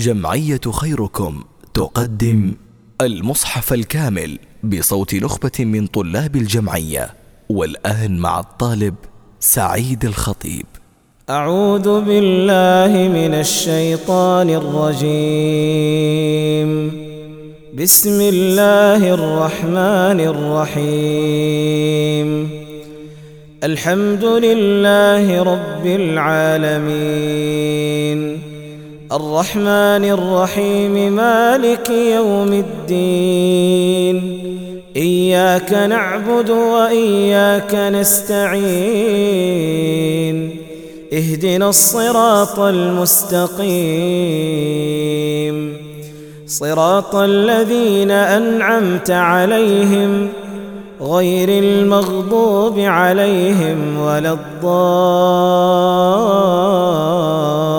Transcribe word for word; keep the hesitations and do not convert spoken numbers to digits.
جمعية خيركم تقدم المصحف الكامل بصوت نخبة من طلاب الجمعية. والآن مع الطالب سعيد الخطيب. أعوذ بالله من الشيطان الرجيم. بسم الله الرحمن الرحيم. الحمد لله رب العالمين، الرحمن الرحيم، مالك يوم الدين. إياك نعبد وإياك نستعين، اهدنا الصراط المستقيم، صراط الذين أنعمت عليهم غير المغضوب عليهم ولا الضالين.